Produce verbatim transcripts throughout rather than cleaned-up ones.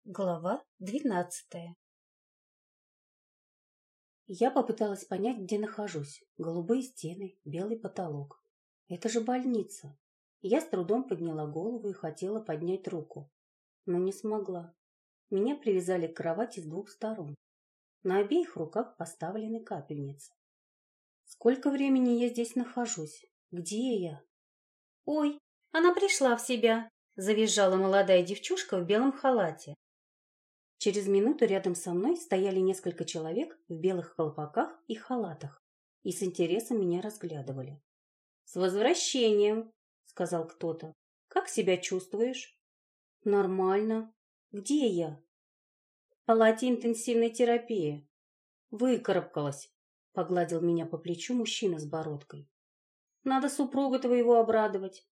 Глава двенадцатая. Я попыталась понять, где нахожусь. Голубые стены, белый потолок. Это же больница. Я с трудом подняла голову и хотела поднять руку, но не смогла. Меня привязали к кровати с двух сторон. На обеих руках поставлены капельницы. Сколько времени я здесь нахожусь? Где я? «Ой, она пришла в себя!» – завизжала молодая девчушка в белом халате. Через минуту рядом со мной стояли несколько человек в белых колпаках и халатах и с интересом меня разглядывали. «С возвращением!» — сказал кто-то. «Как себя чувствуешь?» «Нормально. Где я?» «В палате интенсивной терапии». «Выкарабкалась», — погладил меня по плечу мужчина с бородкой. «Надо супруга твоего обрадовать».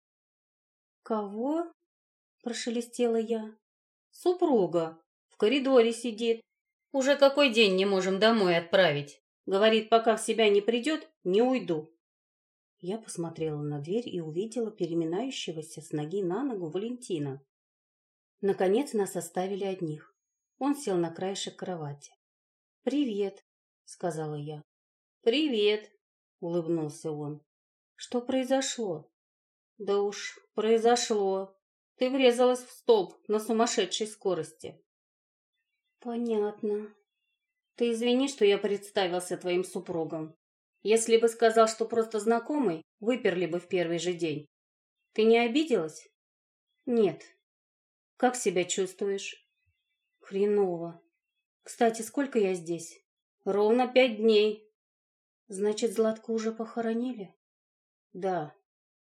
«Кого?» — прошелестела я. «Супруга. В коридоре сидит. Уже какой день не можем домой отправить. Говорит, пока в себя не придет, не уйду». Я посмотрела на дверь и увидела переминающегося с ноги на ногу Валентина. Наконец нас оставили одних. Он сел на краешек кровати. «Привет», — сказала я. «Привет», — улыбнулся он. «Что произошло?» «Да уж, произошло. Ты врезалась в столб на сумасшедшей скорости». «Понятно. Ты извини, что я представился твоим супругом. Если бы сказал, что просто знакомый, выперли бы в первый же день. Ты не обиделась?» «Нет». «Как себя чувствуешь?» «Хреново. Кстати, сколько я здесь?» «Ровно пять дней». «Значит, Златку уже похоронили?» «Да».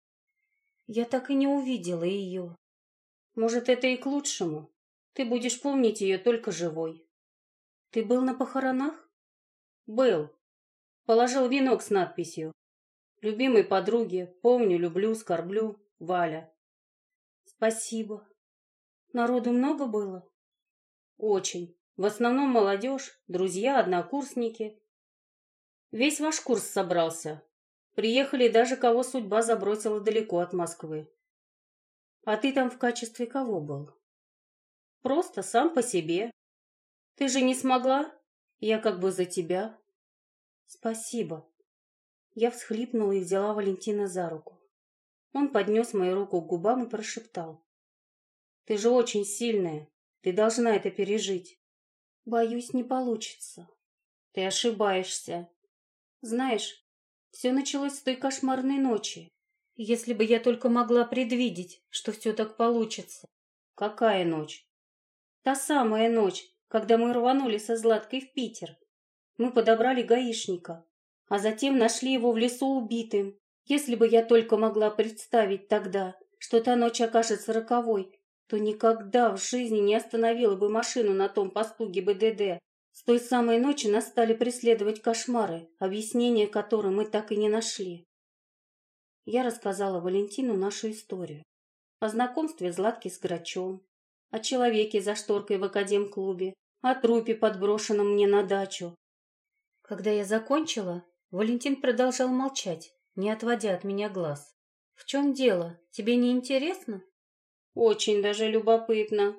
«Я так и не увидела ее». «Может, это и к лучшему. Ты будешь помнить ее только живой». «Ты был на похоронах?» «Был. Положил венок с надписью: любимой подруге, помню, люблю, скорблю, Валя». «Спасибо. Народу много было?» «Очень. В основном молодежь, друзья, однокурсники. Весь ваш курс собрался. Приехали даже кого судьба забросила далеко от Москвы». «А ты там в качестве кого был?» «Просто сам по себе. Ты же не смогла? Я как бы за тебя». «Спасибо». Я всхлипнула и взяла Валентина за руку. Он поднес мою руку к губам и прошептал: «Ты же очень сильная. Ты должна это пережить». «Боюсь, не получится». «Ты ошибаешься. Знаешь, все началось с той кошмарной ночи. Если бы я только могла предвидеть, что все так получится». «Какая ночь?» «Та самая ночь, когда мы рванули со Златкой в Питер. Мы подобрали гаишника, а затем нашли его в лесу убитым. Если бы я только могла представить тогда, что та ночь окажется роковой, то никогда в жизни не остановила бы машину на том посту ГИБДД. С той самой ночи нас стали преследовать кошмары, объяснения которым мы так и не нашли». Я рассказала Валентину нашу историю. О знакомстве Златки с Грачом, о человеке за шторкой в академклубе, о трупе, подброшенном мне на дачу. Когда я закончила, Валентин продолжал молчать, не отводя от меня глаз. «В чем дело? Тебе не интересно?» «Очень даже любопытно.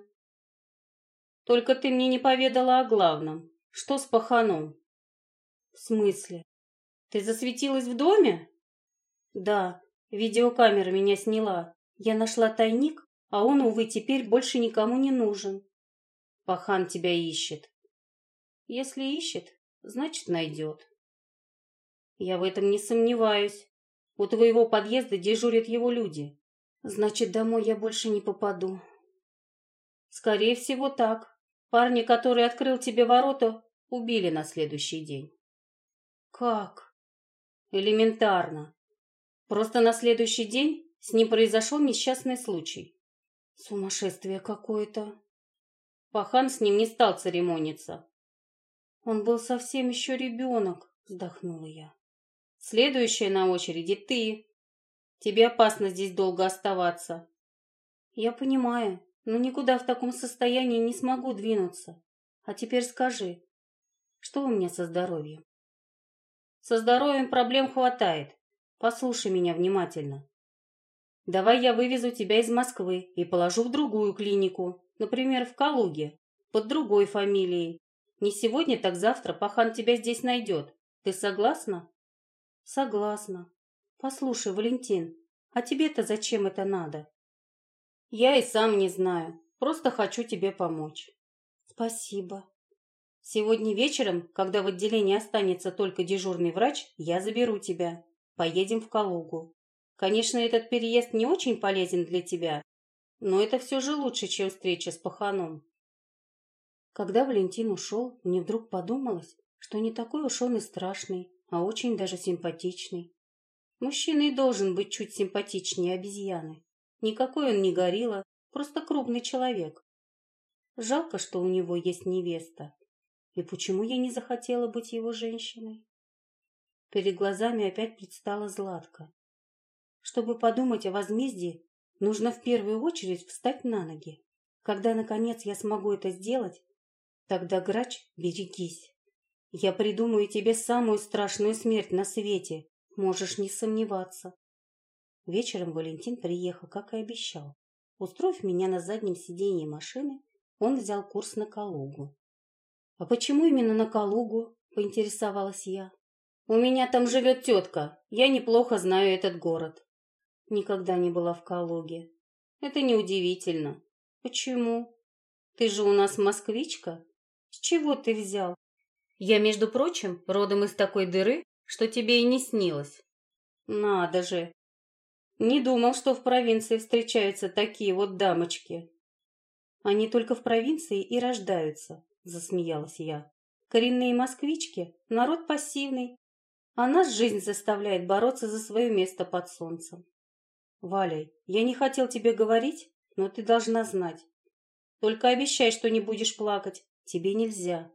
Только ты мне не поведала о главном. Что с паханом?» «В смысле? Ты засветилась в доме?» «Да, видеокамера меня сняла. Я нашла тайник, а он, увы, теперь больше никому не нужен». «Пахан тебя ищет». «Если ищет, значит, найдет». «Я в этом не сомневаюсь. У твоего подъезда дежурят его люди. Значит, домой я больше не попаду». «Скорее всего, так. Парня, который открыл тебе ворота, убили на следующий день». «Как?» «Элементарно. Просто на следующий день с ним произошел несчастный случай». «Сумасшествие какое-то». Пахан с ним не стал церемониться. «Он был совсем еще ребенок», — вздохнула я. «Следующая на очереди ты. Тебе опасно здесь долго оставаться». «Я понимаю, но никуда в таком состоянии не смогу двинуться. А теперь скажи, что у меня со здоровьем?» «Со здоровьем проблем хватает. Послушай меня внимательно. Давай я вывезу тебя из Москвы и положу в другую клинику, Например, в Калуге, под другой фамилией. Не сегодня, так завтра пахан тебя здесь найдет. Ты согласна? Согласна. Послушай, Валентин, а тебе-то зачем это надо? Я и сам не знаю. Просто хочу тебе помочь. Спасибо. Сегодня вечером, когда в отделении останется только дежурный врач, я заберу тебя. Поедем в Калугу. Конечно, этот переезд не очень полезен для тебя, но это все же лучше, чем встреча с паханом. Когда Валентин ушел, мне вдруг подумалось, что не такой уж он и страшный, а очень даже симпатичный. Мужчина и должен быть чуть симпатичнее обезьяны. Никакой он не горилла, просто крупный человек. Жалко, что у него есть невеста. И почему я не захотела быть его женщиной? Перед глазами опять предстала Златка. Чтобы подумать о возмездии, нужно в первую очередь встать на ноги. Когда, наконец, я смогу это сделать, тогда, Грач, берегись. Я придумаю тебе самую страшную смерть на свете. Можешь не сомневаться. Вечером Валентин приехал, как и обещал. Устроив меня на заднем сиденье машины, он взял курс на Калугу. «А почему именно на Калугу?» – поинтересовалась я. «У меня там живет тетка. Я неплохо знаю этот город». Никогда не была в Калуге. «Это неудивительно». «Почему? Ты же у нас москвичка. С чего ты взял?» «Я, между прочим, родом из такой дыры, что тебе и не снилось». «Надо же! Не думал, что в провинции встречаются такие вот дамочки». «Они только в провинции и рождаются», — засмеялась я. «Коренные москвички — народ пассивный, а нас жизнь заставляет бороться за свое место под солнцем». «Валя, я не хотел тебе говорить, но ты должна знать. Только обещай, что не будешь плакать. Тебе нельзя».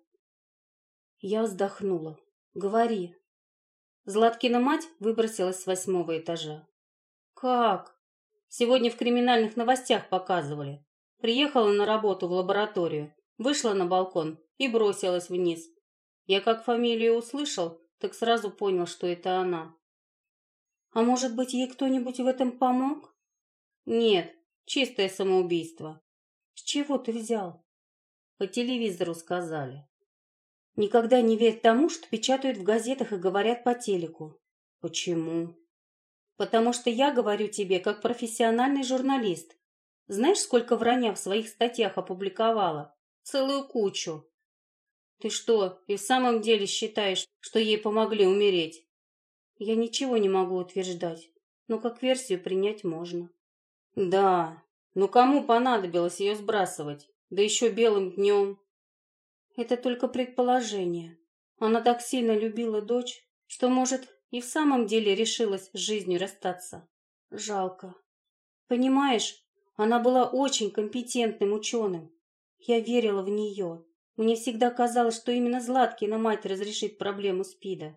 Я вздохнула. «Говори». Златкина мать выбросилась с восьмого этажа. «Как?» «Сегодня в криминальных новостях показывали. Приехала на работу в лабораторию, вышла на балкон и бросилась вниз. Я как фамилию услышал, так сразу понял, что это она». «А может быть, ей кто-нибудь в этом помог?» «Нет, чистое самоубийство». «С чего ты взял?» «По телевизору сказали». «Никогда не верь тому, что печатают в газетах и говорят по телеку». «Почему?» «Потому что я говорю тебе как профессиональный журналист. Знаешь, сколько вранья в своих статьях опубликовала? Целую кучу». «Ты что, и в самом деле считаешь, что ей помогли умереть?» «Я ничего не могу утверждать, но как версию принять можно». «Да, но кому понадобилось ее сбрасывать? Да еще белым днем». «Это только предположение. Она так сильно любила дочь, что, может, и в самом деле решилась с жизнью расстаться. Жалко. Понимаешь, она была очень компетентным ученым. Я верила в нее. Мне всегда казалось, что именно Златкина мать разрешит проблему СПИДа».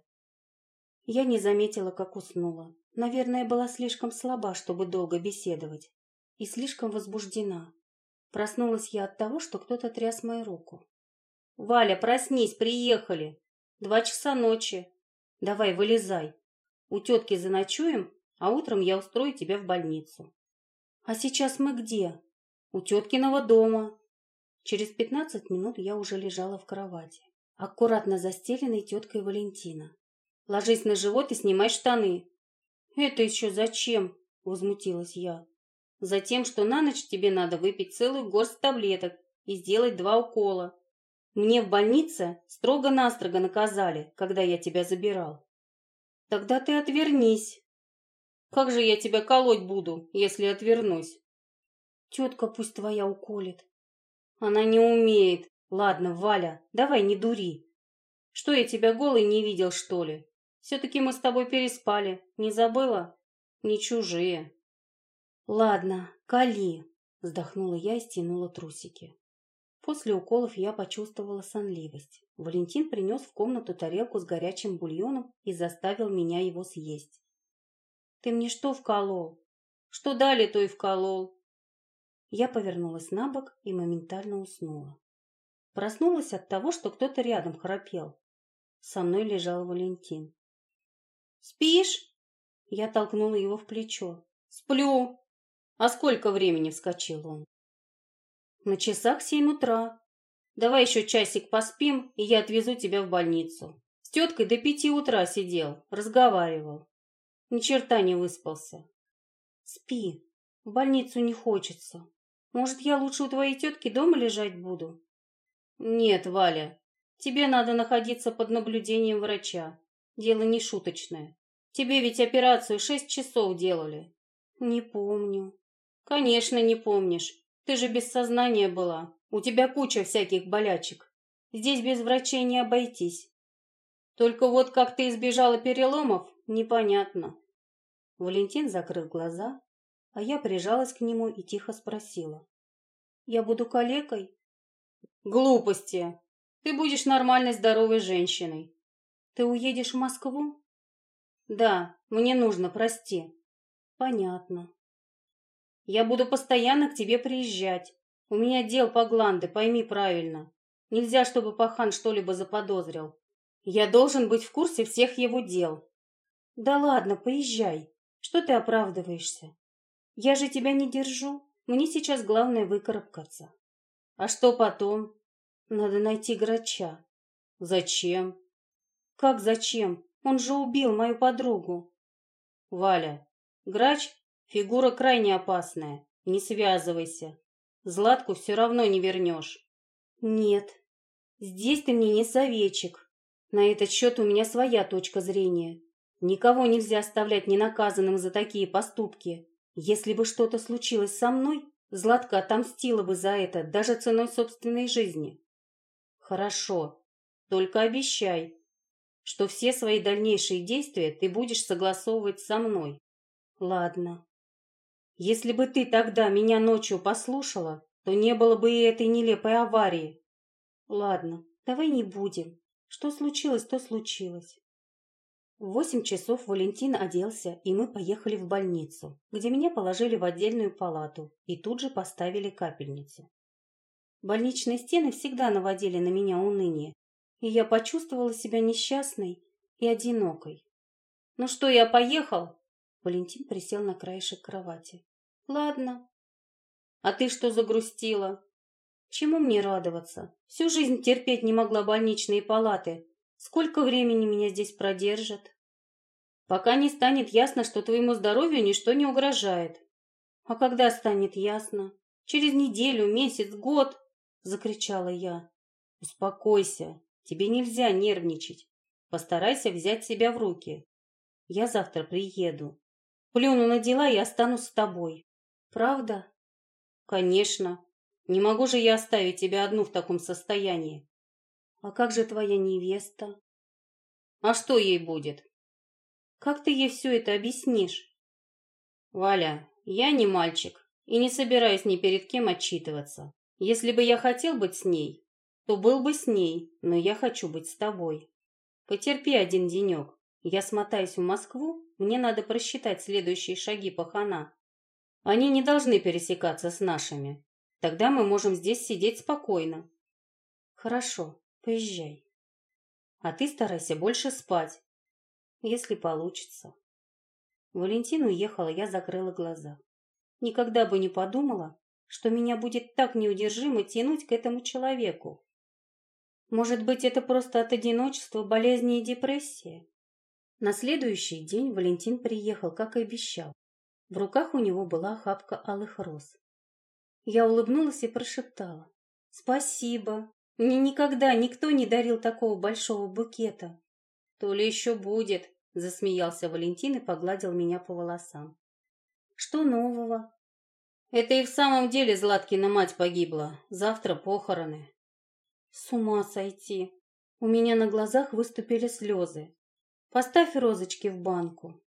Я не заметила, как уснула. Наверное, была слишком слаба, чтобы долго беседовать. И слишком возбуждена. Проснулась я от того, что кто-то тряс мою руку. «Валя, проснись, приехали. Два часа ночи. Давай, вылезай. У тетки заночуем, а утром я устрою тебя в больницу». «А сейчас мы где?» «У теткиного дома». Через пятнадцать минут я уже лежала в кровати, аккуратно застеленной теткой Валентина. «Ложись на живот и снимай штаны». «Это еще зачем?» – возмутилась я. «Затем, что на ночь тебе надо выпить целую горсть таблеток и сделать два укола. Мне в больнице строго-настрого наказали, когда я тебя забирал». «Тогда ты отвернись». «Как же я тебя колоть буду, если отвернусь?» «Тетка пусть твоя уколет». «Она не умеет. Ладно, Валя, давай не дури. Что, я тебя голой не видел, что ли? Все-таки мы с тобой переспали. Не забыла? Не чужие». «Ладно, кали», — вздохнула я и стянула трусики. После уколов я почувствовала сонливость. Валентин принес в комнату тарелку с горячим бульоном и заставил меня его съесть. «Ты мне что вколол?» «Что дали, то и вколол». Я повернулась на бок и моментально уснула. Проснулась от того, что кто-то рядом храпел. Со мной лежал Валентин. «Спишь?» Я толкнула его в плечо. «Сплю». «А сколько времени?» — вскочил он. На часах семь утра. Давай еще часик поспим, и я отвезу тебя в больницу. С теткой до пяти утра сидел, разговаривал. Ни черта не выспался. Спи. В больницу не хочется. Может, я лучше у твоей тетки дома лежать буду? Нет, Валя, тебе надо находиться под наблюдением врача. Дело не шуточное. Тебе ведь операцию шесть часов делали. Не помню. Конечно, не помнишь. Ты же без сознания была. У тебя куча всяких болячек. Здесь без врачей не обойтись. Только вот как ты избежала переломов, непонятно. Валентин закрыл глаза, а я прижалась к нему и тихо спросила. Я буду калекой? Глупости. Ты будешь нормальной здоровой женщиной. Ты уедешь в Москву? Да, мне нужно, прости. Понятно. Я буду постоянно к тебе приезжать. У меня дел по гланды, пойми правильно. Нельзя, чтобы пахан что-либо заподозрил. Я должен быть в курсе всех его дел. Да ладно, поезжай. Что ты оправдываешься? Я же тебя не держу. Мне сейчас главное выкарабкаться. А что потом? Надо найти Грача. Зачем? Как зачем? Он же убил мою подругу. Валя, Грач — фигура крайне опасная. Не связывайся. Златку все равно не вернешь. Нет, здесь ты мне не советчик. На этот счет у меня своя точка зрения. Никого нельзя оставлять ненаказанным за такие поступки. Если бы что-то случилось со мной, Златка отомстила бы за это даже ценой собственной жизни. Хорошо, только обещай, что все свои дальнейшие действия ты будешь согласовывать со мной. Ладно. Если бы ты тогда меня ночью послушала, то не было бы и этой нелепой аварии. Ладно, давай не будем. Что случилось, то случилось. В восемь часов Валентин оделся, и мы поехали в больницу, где меня положили в отдельную палату и тут же поставили капельницу. Больничные стены всегда наводили на меня уныние, и я почувствовала себя несчастной и одинокой. «Ну что, я поехал?» Валентин присел на краешек кровати. «Ладно. А ты что загрустила?» «Чему мне радоваться? Всю жизнь терпеть не могла больничные палаты. Сколько времени меня здесь продержат?» «Пока не станет ясно, что твоему здоровью ничто не угрожает». «А когда станет ясно? Через неделю, месяц, год?» — закричала я. «Успокойся. Тебе нельзя нервничать. Постарайся взять себя в руки. Я завтра приеду. Плюну на дела и останусь с тобой. Правда?» «Конечно. Не могу же я оставить тебя одну в таком состоянии». «А как же твоя невеста?» «А что ей будет?» «Как ты ей все это объяснишь?» «Валя, я не мальчик и не собираюсь ни перед кем отчитываться. Если бы я хотел быть с ней, то был бы с ней, но я хочу быть с тобой. Потерпи один денек. Я смотаюсь в Москву, мне надо просчитать следующие шаги пахана. Они не должны пересекаться с нашими. Тогда мы можем здесь сидеть спокойно». «Хорошо, поезжай. А ты старайся больше спать, если получится». Валентин уехала, я закрыла глаза. Никогда бы не подумала, что меня будет так неудержимо тянуть к этому человеку. Может быть, это просто от одиночества, болезни и депрессии? На следующий день Валентин приехал, как и обещал. В руках у него была охапка алых роз. Я улыбнулась и прошептала: «Спасибо. Мне никогда никто не дарил такого большого букета». «То ли еще будет», — засмеялся Валентин и погладил меня по волосам. «Что нового?» «Это и в самом деле Златкина мать погибла. Завтра похороны». «С ума сойти! У меня на глазах выступили слезы. Поставь розочки в банку».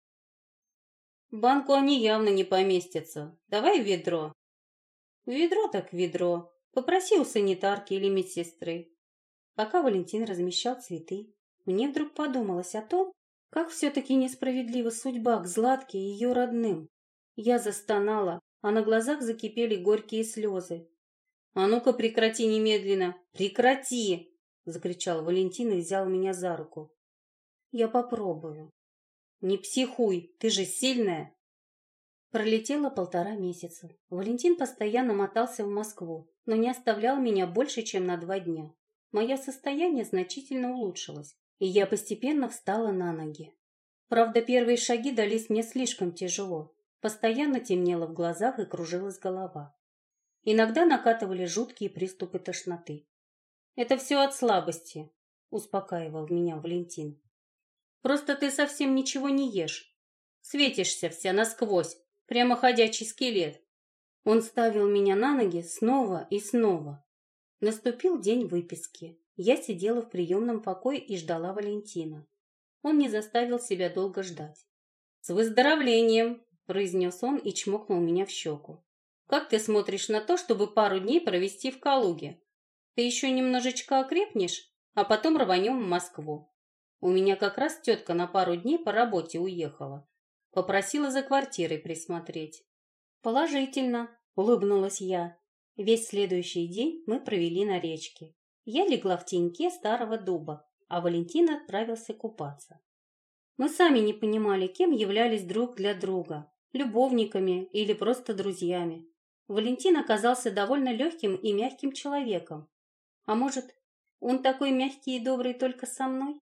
«В банку они явно не поместятся. Давай в ведро». «Ведро так ведро. Попроси у санитарки или медсестры». Пока Валентин размещал цветы, мне вдруг подумалось о том, как все-таки несправедлива судьба к Златке и ее родным. Я застонала, а на глазах закипели горькие слезы. «А ну-ка прекрати немедленно! Прекрати!» — закричал Валентин и взял меня за руку. «Я попробую». «Не психуй, ты же сильная!» Пролетело полтора месяца. Валентин постоянно мотался в Москву, но не оставлял меня больше, чем на два дня. Мое состояние значительно улучшилось, и я постепенно встала на ноги. Правда, первые шаги дались мне слишком тяжело. Постоянно темнело в глазах и кружилась голова. Иногда накатывали жуткие приступы тошноты. «Это все от слабости», — успокаивал меня Валентин. «Просто ты совсем ничего не ешь. Светишься вся насквозь, прямо ходячий скелет». Он ставил меня на ноги снова и снова. Наступил день выписки. Я сидела в приемном покое и ждала Валентина. Он не заставил себя долго ждать. «С выздоровлением!» – произнес он и чмокнул меня в щеку. «Как ты смотришь на то, чтобы пару дней провести в Калуге? Ты еще немножечко окрепнешь, а потом рванем в Москву. У меня как раз тетка на пару дней по работе уехала. Попросила за квартирой присмотреть». «Положительно», – улыбнулась я. Весь следующий день мы провели на речке. Я легла в теньке старого дуба, а Валентин отправился купаться. Мы сами не понимали, кем являлись друг для друга – любовниками или просто друзьями. Валентин оказался довольно легким и мягким человеком. А может, он такой мягкий и добрый только со мной?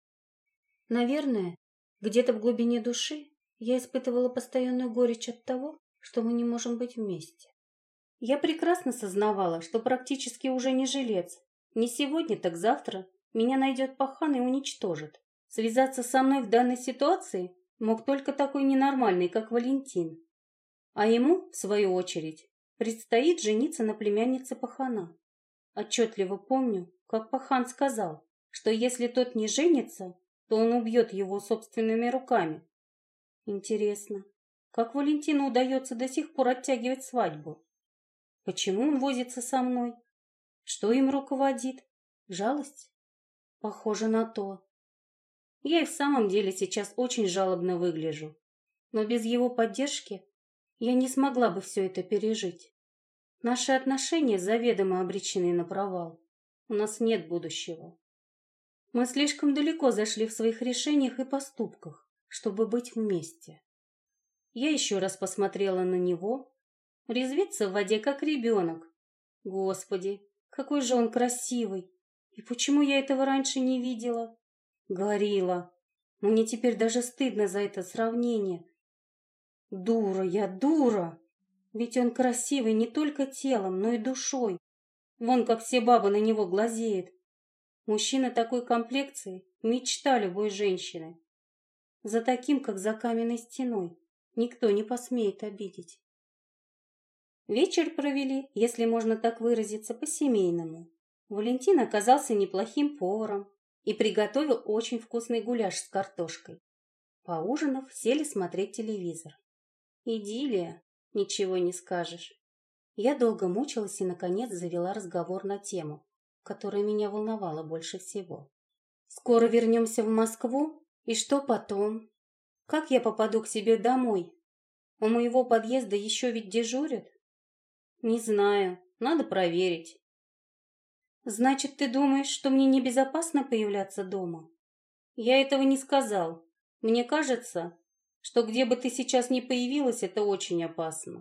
Наверное, где-то в глубине души я испытывала постоянную горечь от того, что мы не можем быть вместе. Я прекрасно сознавала, что практически уже не жилец. Не сегодня, так завтра меня найдет пахан и уничтожит. Связаться со мной в данной ситуации мог только такой ненормальный, как Валентин. А ему, в свою очередь, предстоит жениться на племяннице пахана. Отчетливо помню, как пахан сказал, что если тот не женится, то он убьет его собственными руками. Интересно, как Валентину удается до сих пор оттягивать свадьбу? Почему он возится со мной? Что им руководит? Жалость? Похоже на то. Я и в самом деле сейчас очень жалобно выгляжу. Но без его поддержки я не смогла бы все это пережить. Наши отношения заведомо обречены на провал. У нас нет будущего. Мы слишком далеко зашли в своих решениях и поступках, чтобы быть вместе. Я еще раз посмотрела на него. Резвится в воде, как ребенок. Господи, какой же он красивый! И почему я этого раньше не видела? Горилла. Мне теперь даже стыдно за это сравнение. Дура я, дура! Ведь он красивый не только телом, но и душой. Вон как все бабы на него глазеют. Мужчина такой комплекции – мечта любой женщины. За таким, как за каменной стеной, никто не посмеет обидеть. Вечер провели, если можно так выразиться, по-семейному. Валентин оказался неплохим поваром и приготовил очень вкусный гуляш с картошкой. Поужинав, сели смотреть телевизор. Идиллия, ничего не скажешь. Я долго мучилась и, наконец, завела разговор на тему, которая меня волновала больше всего. Скоро вернемся в Москву? И что потом? Как я попаду к себе домой? У моего подъезда еще ведь дежурят? Не знаю, надо проверить. Значит, ты думаешь, что мне небезопасно появляться дома? Я этого не сказал. Мне кажется, что где бы ты сейчас ни появилась, это очень опасно.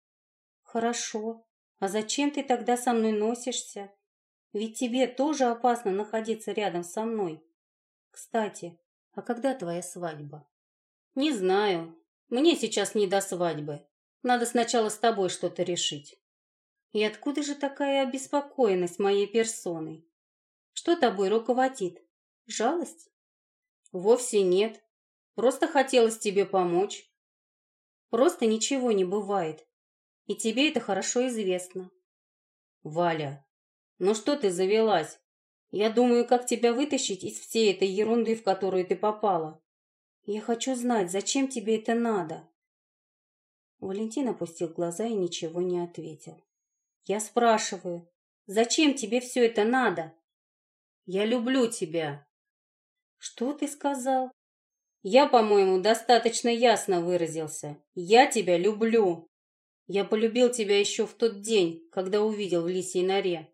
Хорошо. А зачем ты тогда со мной носишься? Ведь тебе тоже опасно находиться рядом со мной. Кстати, а когда твоя свадьба? Не знаю. Мне сейчас не до свадьбы. Надо сначала с тобой что-то решить. И откуда же такая обеспокоенность моей персоной? Что тобой руководит? Жалость? Вовсе нет. Просто хотелось тебе помочь. Просто ничего не бывает. И тебе это хорошо известно. Валя, ну что ты завелась? Я думаю, как тебя вытащить из всей этой ерунды, в которую ты попала. Я хочу знать, зачем тебе это надо? Валентин опустил глаза и ничего не ответил. Я спрашиваю, зачем тебе все это надо? Я люблю тебя. Что ты сказал? Я, по-моему, достаточно ясно выразился. Я тебя люблю. Я полюбил тебя еще в тот день, когда увидел в лисьей норе.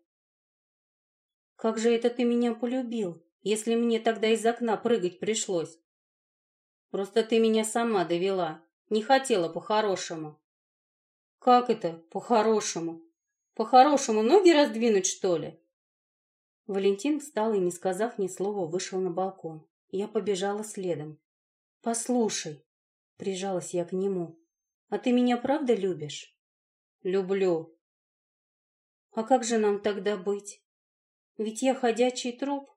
Как же это ты меня полюбил, если мне тогда из окна прыгать пришлось? Просто ты меня сама довела, не хотела по-хорошему. Как это по-хорошему? По-хорошему, ноги раздвинуть, что ли? Валентин встал и, не сказав ни слова, вышел на балкон. Я побежала следом. «Послушай», — прижалась я к нему, — «а ты меня правда любишь?» «Люблю». «А как же нам тогда быть? Ведь я ходячий труп».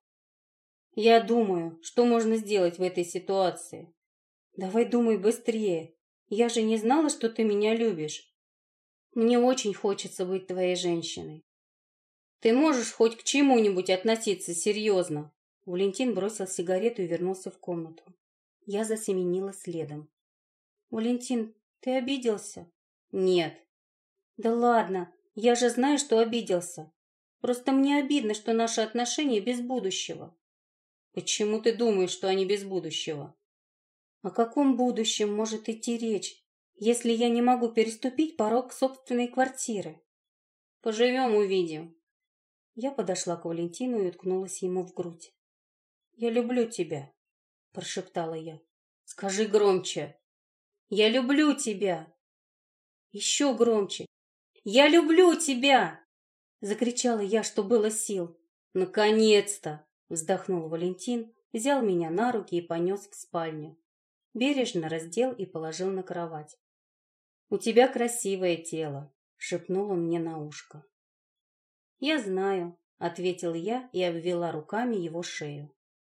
«Я думаю, что можно сделать в этой ситуации». «Давай думай быстрее. Я же не знала, что ты меня любишь. Мне очень хочется быть твоей женщиной». «Ты можешь хоть к чему-нибудь относиться серьезно?» Валентин бросил сигарету и вернулся в комнату. Я засеменила следом. «Валентин, ты обиделся?» «Нет». «Да ладно, я же знаю, что обиделся. Просто мне обидно, что наши отношения без будущего». «Почему ты думаешь, что они без будущего?» «О каком будущем может идти речь, если я не могу переступить порог собственной квартиры?» «Поживем, увидим». Я подошла к Валентину и уткнулась ему в грудь. «Я люблю тебя», — прошептала я. «Скажи громче». «Я люблю тебя». Еще громче. «Я люблю тебя!» — закричала я, что было сил. «Наконец-то!» — вздохнул Валентин, взял меня на руки и понес в спальню. Бережно раздел и положил на кровать. «У тебя красивое тело», — шепнул он мне на ушко. «Я знаю», — ответил я и обвела руками его шею.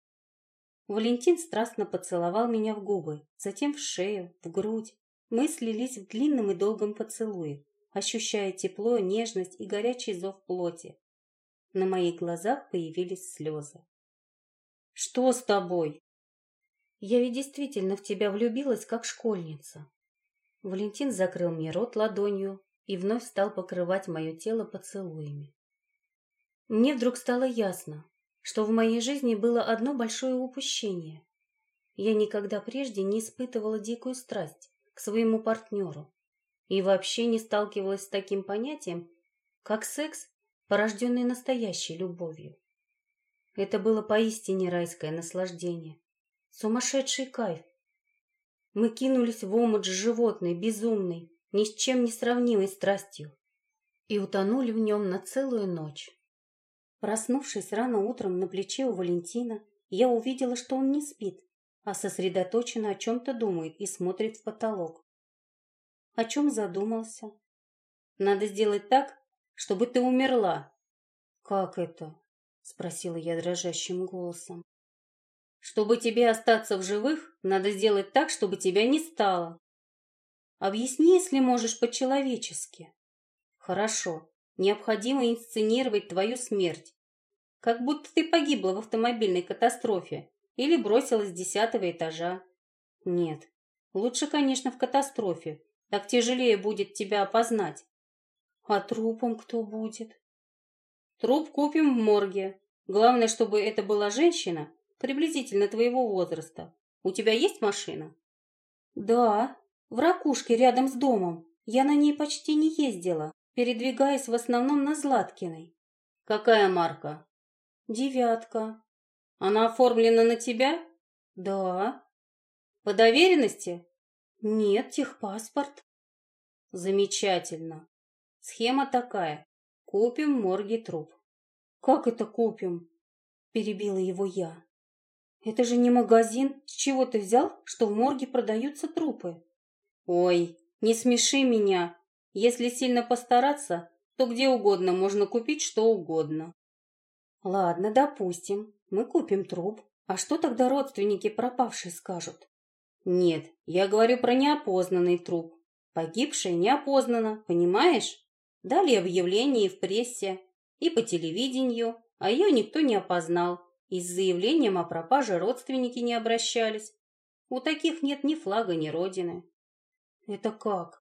Валентин страстно поцеловал меня в губы, затем в шею, в грудь. Мы слились в длинном и долгом поцелуе, ощущая тепло, нежность и горячий зов плоти. На моих глазах появились слезы. «Что с тобой?» «Я ведь действительно в тебя влюбилась, как школьница». Валентин закрыл мне рот ладонью и вновь стал покрывать мое тело поцелуями. Мне вдруг стало ясно, что в моей жизни было одно большое упущение. Я никогда прежде не испытывала дикую страсть к своему партнеру и вообще не сталкивалась с таким понятием, как секс, порожденный настоящей любовью. Это было поистине райское наслаждение, сумасшедший кайф. Мы кинулись в омут с животной, безумной, ни с чем не сравнимой страстью и утонули в нем на целую ночь. Проснувшись рано утром на плече у Валентина, я увидела, что он не спит, а сосредоточенно о чем-то думает и смотрит в потолок. О чем задумался? «Надо сделать так, чтобы ты умерла». «Как это?» — спросила я дрожащим голосом. «Чтобы тебе остаться в живых, надо сделать так, чтобы тебя не стало». «Объясни, если можешь, по-человечески». «Хорошо. Необходимо инсценировать твою смерть. Как будто ты погибла в автомобильной катастрофе или бросилась с десятого этажа». «Нет. Лучше, конечно, в катастрофе. Так тяжелее будет тебя опознать». «А трупом кто будет?» «Труп купим в морге. Главное, чтобы это была женщина приблизительно твоего возраста. У тебя есть машина?» «Да, в ракушке рядом с домом. Я на ней почти не ездила, передвигаясь в основном на Златкиной». «Какая марка?» «Девятка». «Она оформлена на тебя?» «Да». «По доверенности?» «Нет, техпаспорт». «Замечательно. Схема такая. Купим в морге труп». «Как это купим?» – перебила его я. «Это же не магазин. С чего ты взял, что в морге продаются трупы?» «Ой, не смеши меня. Если сильно постараться, то где угодно можно купить что угодно». «Ладно, допустим. Мы купим труп. А что тогда родственники пропавшей скажут?» «Нет, я говорю про неопознанный труп. Погибшая не опознана, понимаешь? Дали объявление и в прессе, и по телевидению, а ее никто не опознал. И с заявлением о пропаже родственники не обращались. У таких нет ни флага, ни родины». «Это как?»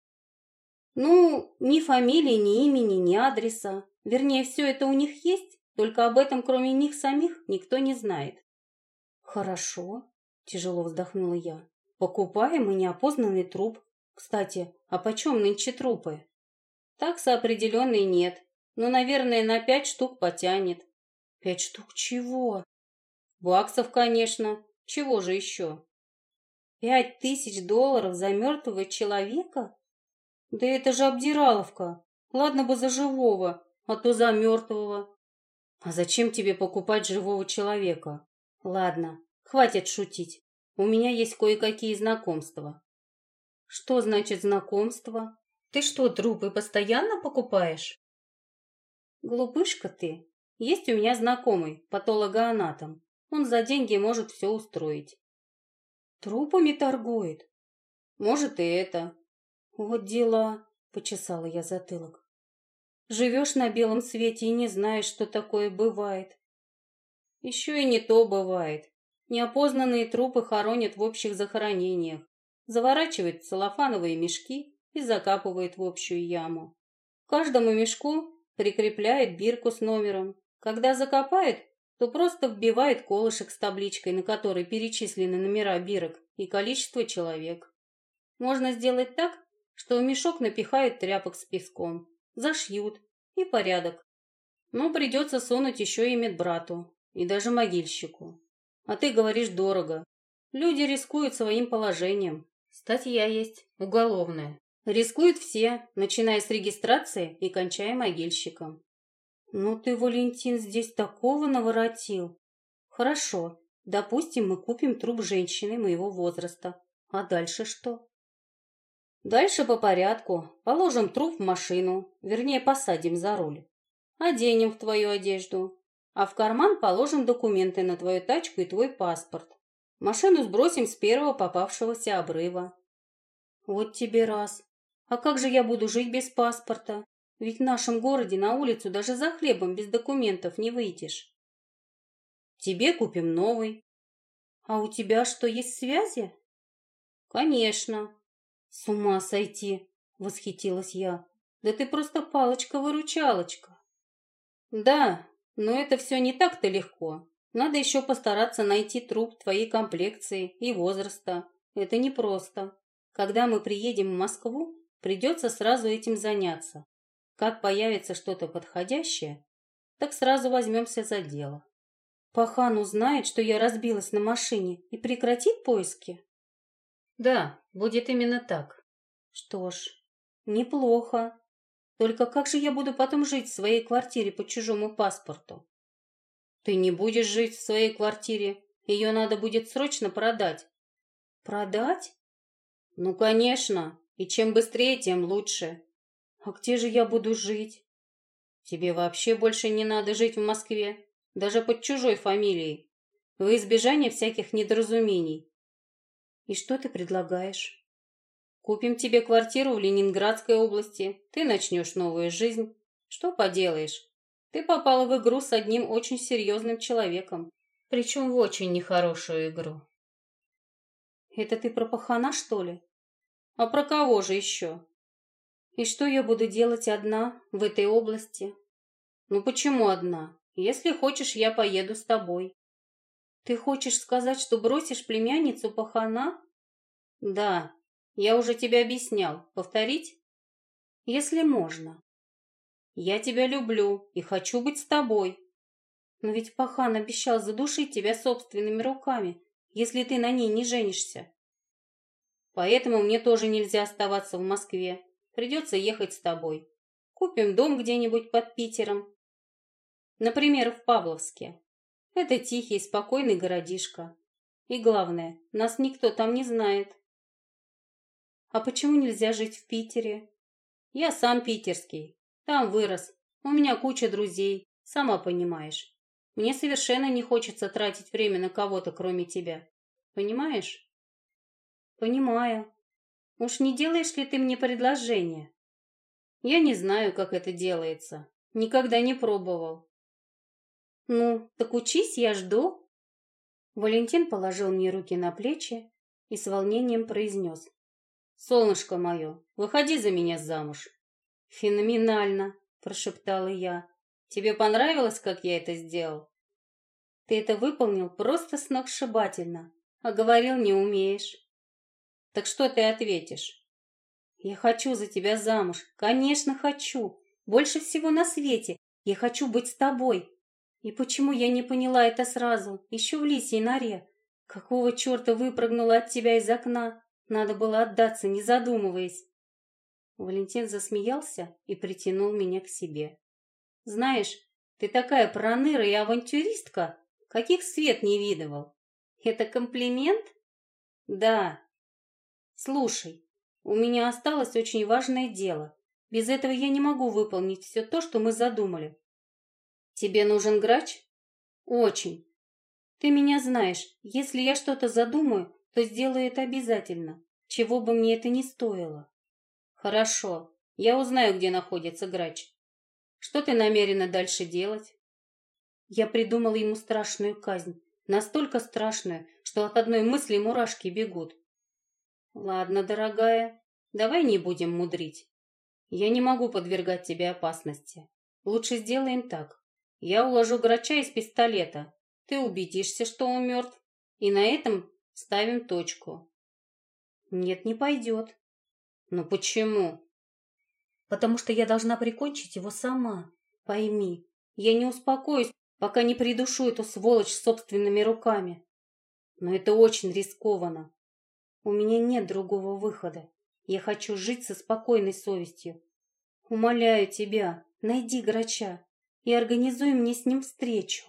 «Ну, ни фамилии, ни имени, ни адреса. Вернее, все это у них есть, только об этом кроме них самих никто не знает». «Хорошо», — тяжело вздохнула я. «Покупаем и неопознанный труп. Кстати, а почем нынче трупы?» «Таксы определенной нет, но, наверное, на пять штук потянет». «Пять штук чего?» «Баксов, конечно. Чего же еще?» «Пять тысяч долларов за мертвого человека? Да это же обдираловка. Ладно бы за живого, а то за мертвого. А зачем тебе покупать живого человека? Ладно, хватит шутить. У меня есть кое-какие знакомства. Что значит знакомство? Ты что, трупы постоянно покупаешь? Глупышка ты. Есть у меня знакомый, патологоанатом. Он за деньги может все устроить. Трупами торгует? Может и это. Вот дела, почесала я затылок. Живешь на белом свете и не знаешь, что такое бывает. Еще и не то бывает. Неопознанные трупы хоронят в общих захоронениях, заворачивают в целлофановые мешки и закапывают в общую яму. К каждому мешку прикрепляет бирку с номером. Когда закопает, то просто вбивает колышек с табличкой, на которой перечислены номера бирок и количество человек. Можно сделать так, что в мешок напихают тряпок с песком, зашьют, и порядок. Но придется сунуть еще и медбрату, и даже могильщику. А ты говоришь дорого. Люди рискуют своим положением. Статья есть, уголовная. Рискуют все, начиная с регистрации и кончая могильщиком. Ну ты, Валентин, здесь такого наворотил. Хорошо, допустим, мы купим труп женщины моего возраста. А дальше что? Дальше по порядку. Положим труп в машину, вернее, посадим за руль. Оденем в твою одежду. А в карман положим документы на твою тачку и твой паспорт. Машину сбросим с первого попавшегося обрыва. Вот тебе раз. А как же я буду жить без паспорта? Ведь в нашем городе на улицу даже за хлебом без документов не выйдешь. Тебе купим новый. А у тебя что, есть связи? Конечно. С ума сойти, восхитилась я. Да ты просто палочка-выручалочка. Да, но это все не так-то легко. Надо еще постараться найти труп твоей комплекции и возраста. Это непросто. Когда мы приедем в Москву, придется сразу этим заняться. Как появится что-то подходящее, так сразу возьмемся за дело. Пахан узнает, что я разбилась на машине, и прекратит поиски? Да, будет именно так. Что ж, неплохо. Только как же я буду потом жить в своей квартире по чужому паспорту? Ты не будешь жить в своей квартире. Ее надо будет срочно продать. Продать? Ну, конечно. И чем быстрее, тем лучше. А где же я буду жить? Тебе вообще больше не надо жить в Москве, даже под чужой фамилией, во избежание всяких недоразумений. И что ты предлагаешь? Купим тебе квартиру в Ленинградской области, ты начнешь новую жизнь. Что поделаешь? Ты попала в игру с одним очень серьезным человеком, причем в очень нехорошую игру. Это ты про пахана, что ли? А про кого же еще? И что я буду делать одна в этой области? Ну почему одна? Если хочешь, я поеду с тобой. Ты хочешь сказать, что бросишь племянницу пахана? Да, я уже тебе объяснял. Повторить? Если можно. Я тебя люблю и хочу быть с тобой. Но ведь пахан обещал задушить тебя собственными руками, если ты на ней не женишься. Поэтому мне тоже нельзя оставаться в Москве. Придется ехать с тобой. Купим дом где-нибудь под Питером. Например, в Павловске. Это тихий, спокойный городишко. И главное, нас никто там не знает. А почему нельзя жить в Питере? Я сам питерский. Там вырос. У меня куча друзей, сама понимаешь. Мне совершенно не хочется тратить время на кого-то, кроме тебя. Понимаешь? Понимаю. Уж не делаешь ли ты мне предложение? Я не знаю, как это делается. Никогда не пробовал. Ну, так учись, я жду. Валентин положил мне руки на плечи и с волнением произнес. Солнышко мое, выходи за меня замуж. Феноменально, прошептала я. Тебе понравилось, как я это сделал? Ты это выполнил просто сногсшибательно, а говорил не умеешь. Так что ты ответишь? Я хочу за тебя замуж, конечно, хочу. Больше всего на свете. Я хочу быть с тобой. И почему я не поняла это сразу, еще в лисьей норе? Какого черта выпрыгнула от тебя из окна? Надо было отдаться, не задумываясь. Валентин засмеялся и притянул меня к себе. Знаешь, ты такая проныра и авантюристка, каких свет не видывал. Это комплимент? Да. Слушай, у меня осталось очень важное дело. Без этого я не могу выполнить все то, что мы задумали. Тебе нужен грач? Очень. Ты меня знаешь, если я что-то задумаю, то сделаю это обязательно, чего бы мне это ни стоило. Хорошо, я узнаю, где находится грач. Что ты намерена дальше делать? Я придумала ему страшную казнь, настолько страшную, что от одной мысли мурашки бегут. Ладно, дорогая, давай не будем мудрить. Я не могу подвергать тебе опасности. Лучше сделаем так. Я уложу грача из пистолета. Ты убедишься, что он мертв, и на этом ставим точку. Нет, не пойдет. Но почему? Потому что я должна прикончить его сама. Пойми, я не успокоюсь, пока не придушу эту сволочь собственными руками. Но это очень рискованно. У меня нет другого выхода. Я хочу жить со спокойной совестью. Умоляю тебя, найди грача и организуй мне с ним встречу.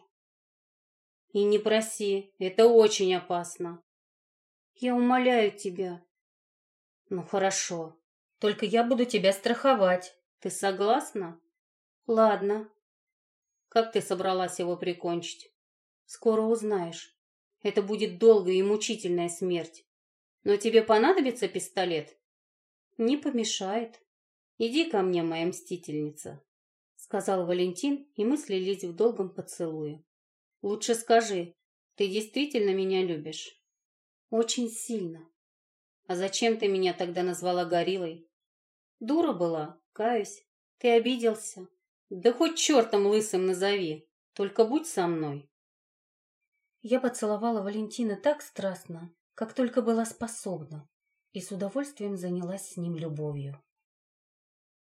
И не проси, это очень опасно. Я умоляю тебя. Ну хорошо, только я буду тебя страховать. Ты согласна? Ладно. Как ты собралась его прикончить? Скоро узнаешь. Это будет долгая и мучительная смерть. Но тебе понадобится пистолет? Не помешает. Иди ко мне, моя мстительница, сказал Валентин, и мы слились в долгом поцелуе. Лучше скажи, ты действительно меня любишь? Очень сильно. А зачем ты меня тогда назвала гориллой? Дура была, каюсь. Ты обиделся. Да хоть чертом лысым назови, только будь со мной. Я поцеловала Валентина так страстно, как только была способна, и с удовольствием занялась с ним любовью.